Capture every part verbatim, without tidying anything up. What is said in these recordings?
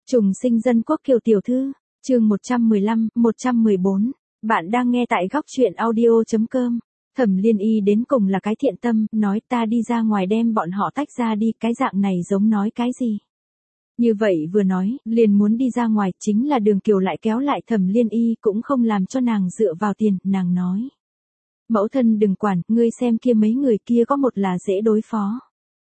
Trùng sinh dân quốc Kiều tiểu thư, chương một trăm mười lăm, một trăm mười bốn. Bạn đang nghe tại góc truyện audio chấm com. Thẩm Liên Y đến cùng là cái thiện tâm, nói ta đi ra ngoài đem bọn họ tách ra đi, cái dạng này giống nói cái gì. Như vậy vừa nói, liền muốn đi ra ngoài, chính là Đường Kiều lại kéo lại Thẩm Liên Y, cũng không làm cho nàng dựa vào tiền, nàng nói. Mẫu thân đừng quản, ngươi xem kia mấy người kia có một là dễ đối phó.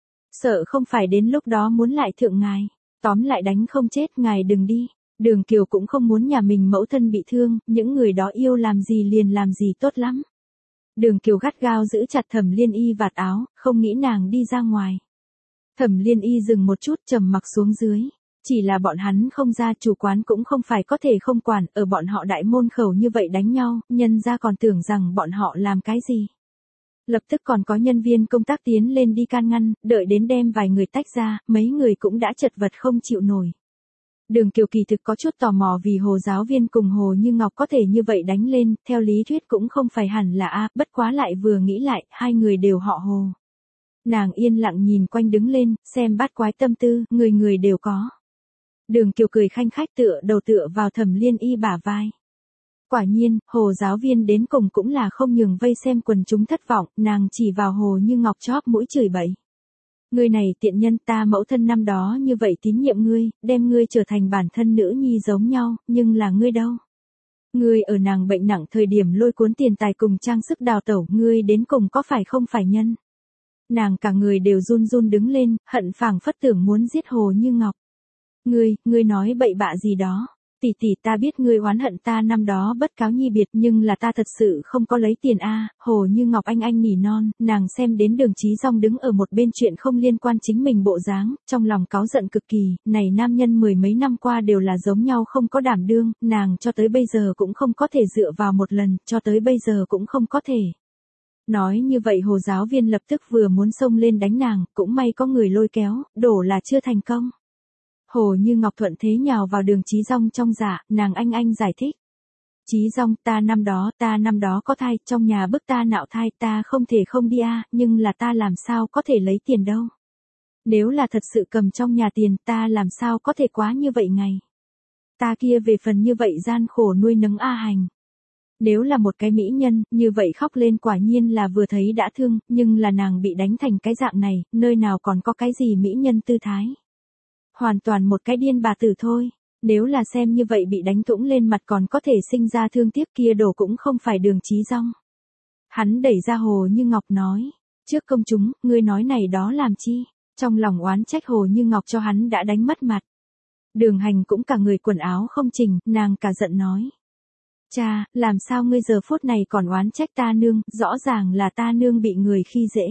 Sợ không phải đến lúc đó muốn lại thượng ngài. Tóm lại đánh không chết, ngài đừng đi. Đường Kiều cũng không muốn nhà mình mẫu thân bị thương, những người đó yêu làm gì liền làm gì tốt lắm. Đường Kiều gắt gao giữ chặt Thẩm Liên Y vạt áo, không nghĩ nàng đi ra ngoài. Thẩm Liên Y dừng một chút, trầm mặc xuống dưới. Chỉ là bọn hắn không ra, chủ quán cũng không phải có thể không quản, ở bọn họ đại môn khẩu như vậy đánh nhau, nhân ra còn tưởng rằng bọn họ làm cái gì. Lập tức còn có nhân viên công tác tiến lên đi can ngăn, đợi đến đem vài người tách ra, mấy người cũng đã chật vật không chịu nổi. Đường Kiều kỳ thực có chút tò mò vì Hồ giáo viên cùng Hồ Như Ngọc có thể như vậy đánh lên, theo lý thuyết cũng không phải hẳn là A, bất quá lại vừa nghĩ lại, hai người đều họ Hồ. Nàng yên lặng nhìn quanh đứng lên, xem bát quái tâm tư, người người đều có. Đường Kiều cười khanh khách tựa đầu tựa vào Thẩm Liên Y bả vai. Quả nhiên, Hồ giáo viên đến cùng cũng là không nhường vây xem quần chúng thất vọng, nàng chỉ vào Hồ Như Ngọc chóp mũi chửi bậy. Ngươi này tiện nhân, ta mẫu thân năm đó như vậy tín nhiệm ngươi, đem ngươi trở thành bản thân nữ nhi giống nhau, nhưng là ngươi đâu. Ngươi ở nàng bệnh nặng thời điểm lôi cuốn tiền tài cùng trang sức đào tẩu, ngươi đến cùng có phải không phải nhân. Nàng cả người đều run run đứng lên, hận phảng phất tưởng muốn giết Hồ Như Ngọc. Ngươi, ngươi nói bậy bạ gì đó. Tỷ tỷ, ta biết ngươi oán hận ta năm đó bất cáo nhi biệt, nhưng là ta thật sự không có lấy tiền a. Hồ Như Ngọc anh anh nỉ non, nàng xem đến Đường Chí Dong đứng ở một bên chuyện không liên quan chính mình bộ dáng, trong lòng cáu giận cực kỳ, này nam nhân mười mấy năm qua đều là giống nhau không có đảm đương, nàng cho tới bây giờ cũng không có thể dựa vào một lần, cho tới bây giờ cũng không có thể. Nói như vậy Hồ giáo viên lập tức vừa muốn xông lên đánh nàng, cũng may có người lôi kéo, đổ là chưa thành công. Hồ Như Ngọc thuận thế nhào vào Đường Chí Dong trong dạ, nàng anh anh giải thích. Chí Dong, ta năm đó, ta năm đó có thai, trong nhà bức ta nạo thai, ta không thể không đi a, nhưng là ta làm sao có thể lấy tiền đâu. Nếu là thật sự cầm trong nhà tiền, ta làm sao có thể quá như vậy ngày. Ta kia về phần như vậy gian khổ nuôi nấng A Hành. Nếu là một cái mỹ nhân, như vậy khóc lên quả nhiên là vừa thấy đã thương, nhưng là nàng bị đánh thành cái dạng này, nơi nào còn có cái gì mỹ nhân tư thái. Hoàn toàn một cái điên bà tử thôi, nếu là xem như vậy bị đánh thũng lên mặt còn có thể sinh ra thương tiếc kia đổ cũng không phải Đường Chí Dong. Hắn đẩy ra Hồ Như Ngọc nói, trước công chúng, ngươi nói này đó làm chi, trong lòng oán trách Hồ Như Ngọc cho hắn đã đánh mất mặt. Đường Hành cũng cả người quần áo không chỉnh, nàng cả giận nói. Cha, làm sao ngươi giờ phút này còn oán trách ta nương, rõ ràng là ta nương bị người khi dễ.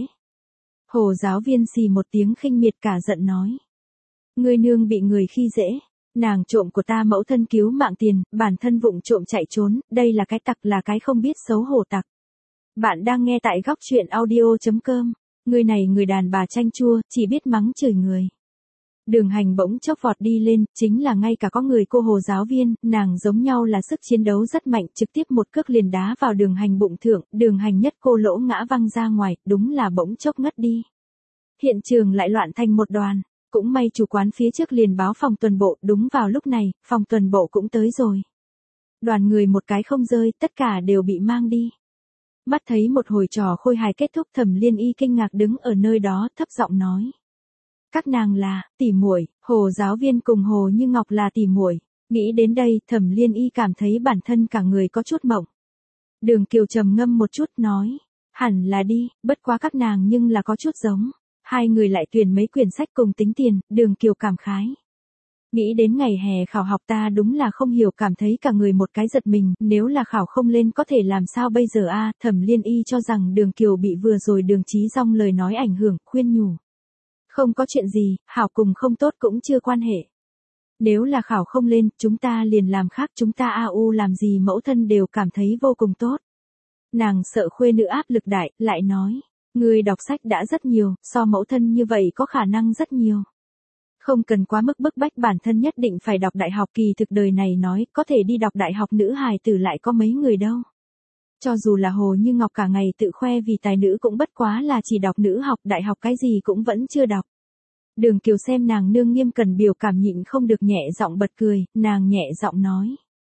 Hồ giáo viên xì một tiếng khinh miệt cả giận nói. Ngươi nương bị người khi dễ, nàng trộm của ta mẫu thân cứu mạng tiền, bản thân vụng trộm chạy trốn, đây là cái tặc, là cái không biết xấu hổ tặc. Bạn đang nghe tại góc truyện audio chấm com, người này người đàn bà chanh chua, chỉ biết mắng chửi người. Đường Hành bỗng chốc vọt đi lên, chính là ngay cả có người cô Hồ giáo viên, nàng giống nhau là sức chiến đấu rất mạnh, trực tiếp một cước liền đá vào Đường Hành bụng thượng, Đường Hành nhất cô lỗ ngã văng ra ngoài, đúng là bỗng chốc ngất đi. Hiện trường lại loạn thành một đoàn. Cũng may chủ quán phía trước liền báo phòng tuần bộ, đúng vào lúc này, phòng tuần bộ cũng tới rồi. Đoàn người một cái không rơi, tất cả đều bị mang đi. Mắt thấy một hồi trò khôi hài kết thúc, Thẩm Liên Y kinh ngạc đứng ở nơi đó, thấp giọng nói. Các nàng là, tỉ muội, Hồ giáo viên cùng Hồ Như Ngọc là tỉ muội. Nghĩ đến đây, Thẩm Liên Y cảm thấy bản thân cả người có chút mộng. Đường Kiều trầm ngâm một chút nói, hẳn là đi, bất quá các nàng nhưng là có chút giống. Hai người lại tuyển mấy quyển sách cùng tính tiền, Đường Kiều cảm khái. Nghĩ đến ngày hè khảo học ta đúng là không hiểu, cảm thấy cả người một cái giật mình, nếu là khảo không lên có thể làm sao bây giờ a? Thẩm Liên Y cho rằng Đường Kiều bị vừa rồi Đường Chí Dong lời nói ảnh hưởng, khuyên nhủ. Không có chuyện gì, hảo cùng không tốt cũng chưa quan hệ. Nếu là khảo không lên, chúng ta liền làm khác, chúng ta a u làm gì mẫu thân đều cảm thấy vô cùng tốt. Nàng sợ khuê nữ áp lực đại, lại nói. Người đọc sách đã rất nhiều, so mẫu thân như vậy có khả năng rất nhiều. Không cần quá mức bức bách bản thân nhất định phải đọc đại học, kỳ thực đời này nói, có thể đi đọc đại học nữ hài tử lại có mấy người đâu. Cho dù là Hồ Như Ngọc cả ngày tự khoe vì tài nữ cũng bất quá là chỉ đọc nữ học, đại học cái gì cũng vẫn chưa đọc. Đường Kiều xem nàng nương nghiêm cẩn biểu cảm nhịn không được nhẹ giọng bật cười, nàng nhẹ giọng nói.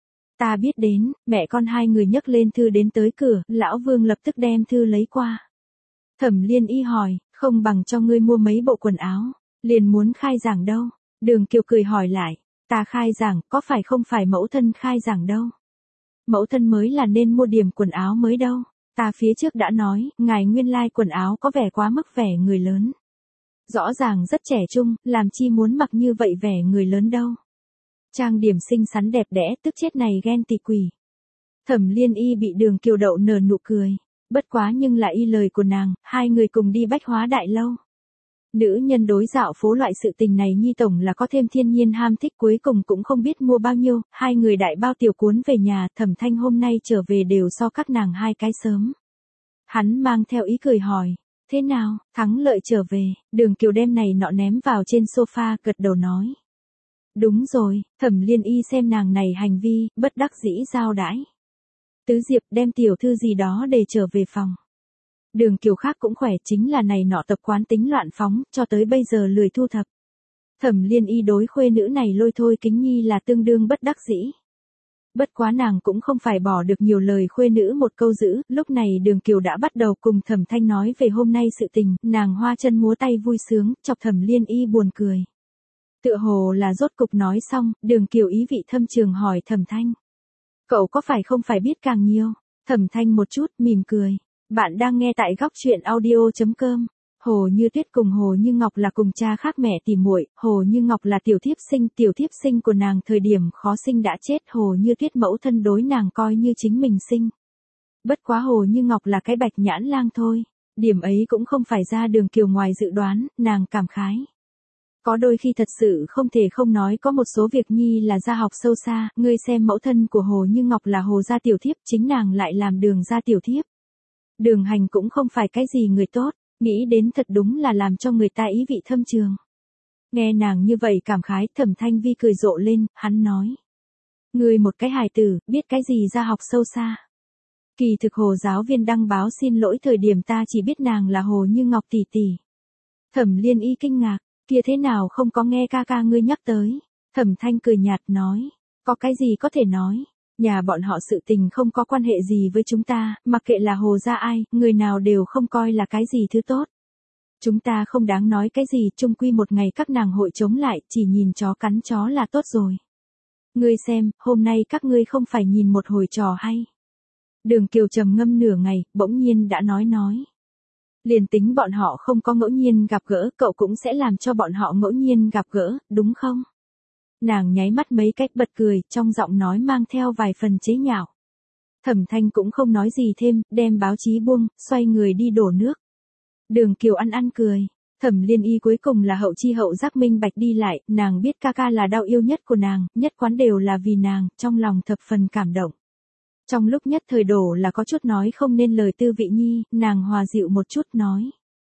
Ta biết đến, mẹ con hai người nhấc lên thư đến tới cửa, lão Vương lập tức đem thư lấy qua. Thẩm Liên Y hỏi, không bằng cho ngươi mua mấy bộ quần áo, liền muốn khai giảng đâu. Đường Kiều cười hỏi lại, ta khai giảng, có phải không phải mẫu thân khai giảng đâu. Mẫu thân mới là nên mua điểm quần áo mới đâu. Ta phía trước đã nói, ngài nguyên lai quần áo có vẻ quá mức vẻ người lớn. Rõ ràng rất trẻ trung, làm chi muốn mặc như vậy vẻ người lớn đâu. Trang điểm xinh xắn đẹp đẽ, tức chết này ghen tị quỷ. Thẩm Liên Y bị Đường Kiều đậu nở nụ cười. Bất quá nhưng là y lời của nàng, hai người cùng đi Bách Hóa Đại Lâu. Nữ nhân đối dạo phố loại sự tình này nhi tổng là có thêm thiên nhiên ham thích, cuối cùng cũng không biết mua bao nhiêu, hai người đại bao tiểu cuốn về nhà. Thẩm Thanh hôm nay trở về đều so các nàng hai cái sớm. Hắn mang theo ý cười hỏi, thế nào, thắng lợi trở về. Đường Kiều đem này nọ ném vào trên sofa, gật đầu nói. Đúng rồi. Thẩm Liên Y xem nàng này hành vi, bất đắc dĩ giao đãi. Tứ Diệp đem tiểu thư gì đó để trở về phòng. Đường Kiều khác cũng khỏe, chính là này nọ tập quán tính loạn phóng, cho tới bây giờ lười thu thập. Thẩm Liên Y đối khuê nữ này lôi thôi kính nhi là tương đương bất đắc dĩ. Bất quá nàng cũng không phải bỏ được nhiều lời khuê nữ một câu giữ, lúc này Đường Kiều đã bắt đầu cùng Thẩm Thanh nói về hôm nay sự tình, nàng hoa chân múa tay vui sướng, chọc Thẩm Liên Y buồn cười. Tựa hồ là rốt cục nói xong, Đường Kiều ý vị thâm trường hỏi Thẩm Thanh. Cậu có phải không phải biết càng nhiều? Thẩm Thanh một chút, mỉm cười. Bạn đang nghe tại góc truyện audio chấm com. Hồ Như Tuyết cùng Hồ Như Ngọc là cùng cha khác mẹ tỉ muội, Hồ Như Ngọc là tiểu thiếp sinh, tiểu thiếp sinh của nàng thời điểm khó sinh đã chết, Hồ Như Tuyết mẫu thân đối nàng coi như chính mình sinh. Bất quá Hồ Như Ngọc là cái bạch nhãn lang thôi, điểm ấy cũng không phải ra Đường Kiều ngoài dự đoán, nàng cảm khái. Có đôi khi thật sự không thể không nói có một số việc nhi là gia học sâu xa, ngươi xem mẫu thân của Hồ Như Ngọc là Hồ gia tiểu thiếp, chính nàng lại làm Đường gia tiểu thiếp. Đường Hành cũng không phải cái gì người tốt, nghĩ đến thật đúng là làm cho người ta ý vị thâm trường. Nghe nàng như vậy cảm khái, Thẩm Thanh Vi cười rộ lên, hắn nói. Ngươi một cái hài tử, biết cái gì gia học sâu xa. Kỳ thực Hồ giáo viên đăng báo xin lỗi thời điểm ta chỉ biết nàng là Hồ Như Ngọc tỷ tỷ. Thẩm Liên Y kinh ngạc, kia thế nào không có nghe ca ca ngươi nhắc tới. Thẩm Thanh cười nhạt nói, có cái gì có thể nói. Nhà bọn họ sự tình không có quan hệ gì với chúng ta, mặc kệ là Hồ gia ai, người nào đều không coi là cái gì thứ tốt. Chúng ta không đáng nói cái gì, chung quy một ngày các nàng hội chống lại, chỉ nhìn chó cắn chó là tốt rồi. Ngươi xem, hôm nay các ngươi không phải nhìn một hồi trò hay. Đường Kiều trầm ngâm nửa ngày, bỗng nhiên đã nói nói. Liền tính bọn họ không có ngẫu nhiên gặp gỡ, cậu cũng sẽ làm cho bọn họ ngẫu nhiên gặp gỡ, đúng không? Nàng nháy mắt mấy cách bật cười, trong giọng nói mang theo vài phần chế nhạo. Thẩm Thanh cũng không nói gì thêm, đem báo chí buông, xoay người đi đổ nước. Đường Kiều ăn ăn cười. Thẩm Liên Y cuối cùng là hậu chi hậu giác minh bạch đi lại, nàng biết ca ca là đau yêu nhất của nàng, nhất quán đều là vì nàng, trong lòng thập phần cảm động. Trong lúc nhất thời đổ là có chút nói không nên lời tư vị nhi, nàng hòa dịu một chút nói.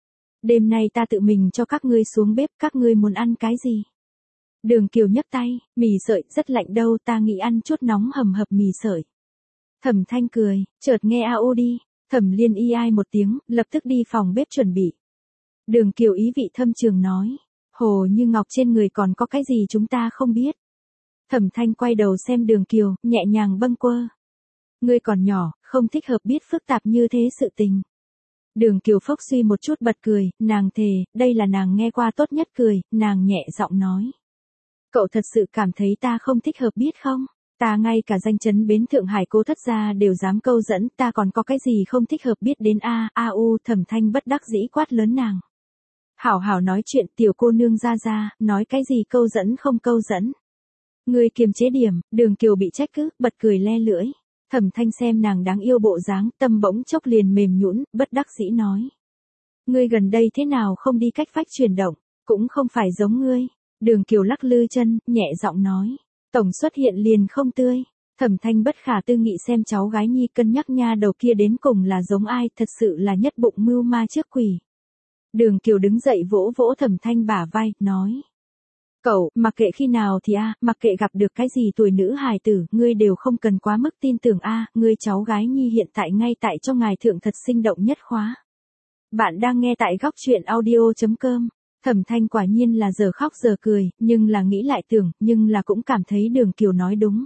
Đêm nay ta tự mình cho các ngươi xuống bếp, các ngươi muốn ăn cái gì? Đường Kiều nhấc tay, mì sợi, rất lạnh đâu, ta nghĩ ăn chút nóng hầm hập mì sợi. Thẩm Thanh cười, chợt nghe a u đi. Thẩm Liên Y ai một tiếng, lập tức đi phòng bếp chuẩn bị. Đường Kiều ý vị thâm trường nói, Hồ Như Ngọc trên người còn có cái gì chúng ta không biết. Thẩm Thanh quay đầu xem Đường Kiều, nhẹ nhàng bâng quơ. Ngươi còn nhỏ, không thích hợp biết phức tạp như thế sự tình. Đường Kiều phốc suy một chút bật cười, nàng thề, đây là nàng nghe qua tốt nhất cười, nàng nhẹ giọng nói. Cậu thật sự cảm thấy ta không thích hợp biết không? Ta ngay cả danh chấn bến Thượng Hải Cố Thất gia đều dám câu dẫn, ta còn có cái gì không thích hợp biết đến a, a u. Thẩm Thanh bất đắc dĩ quát lớn nàng. Hảo hảo nói chuyện, tiểu cô nương ra ra, nói cái gì câu dẫn không câu dẫn. Ngươi kiềm chế điểm. Đường Kiều bị trách cứ, bật cười le lưỡi. Thẩm Thanh xem nàng đáng yêu bộ dáng, tâm bỗng chốc liền mềm nhũn, bất đắc dĩ nói. Ngươi gần đây thế nào không đi cách phách chuyển động, cũng không phải giống ngươi. Đường Kiều lắc lư chân, nhẹ giọng nói. Tổng xuất hiện liền không tươi. Thẩm Thanh bất khả tư nghị xem cháu gái nhi, cân nhắc nha đầu kia đến cùng là giống ai, thật sự là nhất bụng mưu ma trước quỷ. Đường Kiều đứng dậy vỗ vỗ Thẩm Thanh bả vai, nói. Cậu, mặc kệ khi nào thì a, mặc kệ gặp được cái gì tuổi nữ hài tử, ngươi đều không cần quá mức tin tưởng a, ngươi cháu gái nhi hiện tại ngay tại cho ngài thượng thật sinh động nhất khóa. Bạn đang nghe tại góc truyện audio chấm com. Thẩm Thanh quả nhiên là giờ khóc giờ cười, nhưng là nghĩ lại tưởng, nhưng là cũng cảm thấy Đường Kiều nói đúng.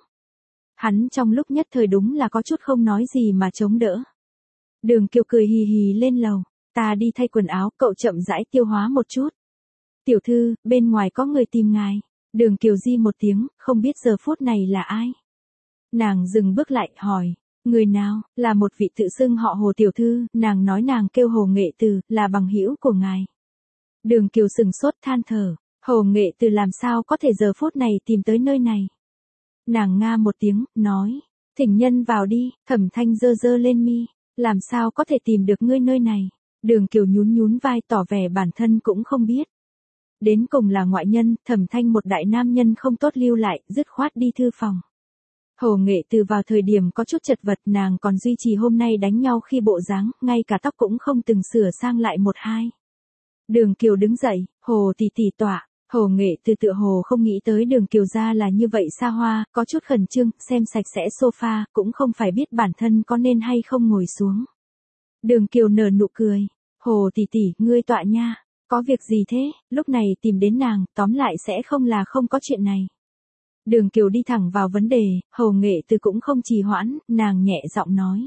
Hắn trong lúc nhất thời đúng là có chút không nói gì mà chống đỡ. Đường Kiều cười hì hì lên lầu, ta đi thay quần áo, cậu chậm rãi tiêu hóa một chút. Tiểu thư, bên ngoài có người tìm ngài. Đường Kiều di một tiếng, không biết giờ phút này là ai. Nàng dừng bước lại, hỏi, người nào, là một vị tự xưng họ Hồ tiểu thư, nàng nói nàng kêu Hồ Nghệ Từ, là bằng hữu của ngài. Đường Kiều sừng sốt than thở, Hồ Nghệ Từ làm sao có thể giờ phút này tìm tới nơi này. Nàng nga một tiếng, nói, thỉnh nhân vào đi. Thẩm Thanh giơ giơ lên mi, làm sao có thể tìm được ngươi nơi này. Đường Kiều nhún nhún vai tỏ vẻ bản thân cũng không biết. Đến cùng là ngoại nhân, Thẩm Thanh một đại nam nhân không tốt lưu lại, dứt khoát đi thư phòng. Hồ Nghệ Từ vào thời điểm có chút chật vật, nàng còn duy trì hôm nay đánh nhau khi bộ dáng, ngay cả tóc cũng không từng sửa sang lại một hai. Đường Kiều đứng dậy, Hồ tỷ tỷ tọa. Hồ Nghệ Từ tựa hồ không nghĩ tới Đường Kiều ra là như vậy xa hoa, có chút khẩn trương, xem sạch sẽ sofa, cũng không phải biết bản thân có nên hay không ngồi xuống. Đường Kiều nở nụ cười, Hồ tỷ tỷ, ngươi tọa nha, có việc gì thế, lúc này tìm đến nàng, tóm lại sẽ không là không có chuyện này. Đường Kiều đi thẳng vào vấn đề, Hồ Nghệ Từ cũng không trì hoãn, nàng nhẹ giọng nói.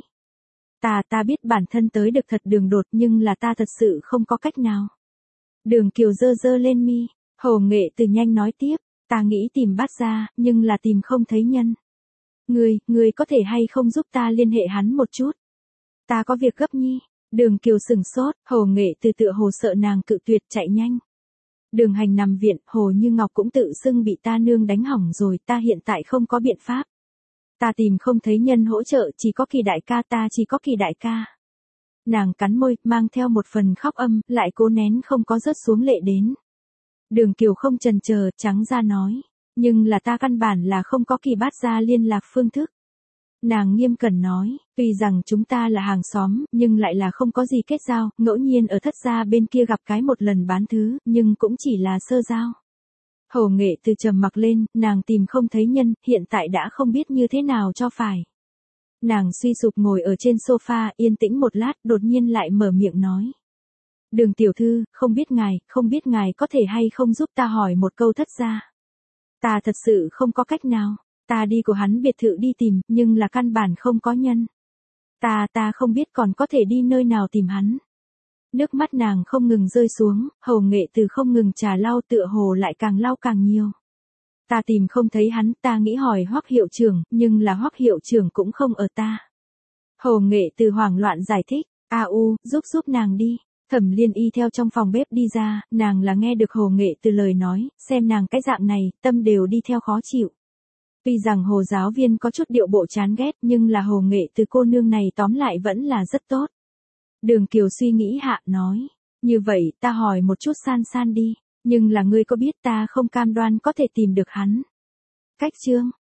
Ta ta biết bản thân tới được thật đường đột nhưng là ta thật sự không có cách nào. Đường Kiều giơ giơ lên mi, Hồ Nghệ Từ nhanh nói tiếp, ta nghĩ tìm bắt ra, nhưng là tìm không thấy nhân. Ngươi, ngươi có thể hay không giúp ta liên hệ hắn một chút? Ta có việc gấp nhi. Đường Kiều sừng sốt, Hồ Nghệ Từ tựa hồ sợ nàng cự tuyệt chạy nhanh. Đường Hành nằm viện, Hồ Như Ngọc cũng tự xưng bị ta nương đánh hỏng rồi, ta hiện tại không có biện pháp. Ta tìm không thấy nhân hỗ trợ, chỉ có Kỳ đại ca, ta chỉ có Kỳ đại ca. Nàng cắn môi, mang theo một phần khóc âm, lại cố nén không có rớt xuống lệ đến. Đường Kiều không chần chờ, trắng ra nói, nhưng là ta căn bản là không có Kỳ bát gia liên lạc phương thức. Nàng nghiêm cẩn nói, tuy rằng chúng ta là hàng xóm, nhưng lại là không có gì kết giao, ngẫu nhiên ở Thất gia bên kia gặp cái một lần bán thứ, nhưng cũng chỉ là sơ giao. Hồ Nghệ Từ trầm mặc lên, nàng tìm không thấy nhân, hiện tại đã không biết như thế nào cho phải. Nàng suy sụp ngồi ở trên sofa, yên tĩnh một lát, đột nhiên lại mở miệng nói. Đường tiểu thư, không biết ngài, không biết ngài có thể hay không giúp ta hỏi một câu Thất gia. Ta thật sự không có cách nào. Ta đi của hắn biệt thự đi tìm, nhưng là căn bản không có nhân. Ta, ta không biết còn có thể đi nơi nào tìm hắn. Nước mắt nàng không ngừng rơi xuống, Hồ Nghệ Từ không ngừng trà lau tựa hồ lại càng lau càng nhiều. Ta tìm không thấy hắn, ta nghĩ hỏi Hoắc hiệu trưởng, nhưng là Hoắc hiệu trưởng cũng không ở ta. Hồ Nghệ Từ hoảng loạn giải thích, a u, giúp giúp nàng đi. Thẩm Liên Y theo trong phòng bếp đi ra, nàng là nghe được Hồ Nghệ Từ lời nói, xem nàng cái dạng này, tâm đều đi theo khó chịu. Tuy rằng Hồ giáo viên có chút điệu bộ chán ghét nhưng là Hồ Nghệ Từ cô nương này tóm lại vẫn là rất tốt. Đường Kiều suy nghĩ hạ nói, như vậy ta hỏi một chút San San đi, nhưng là ngươi có biết ta không cam đoan có thể tìm được hắn. Cách chương,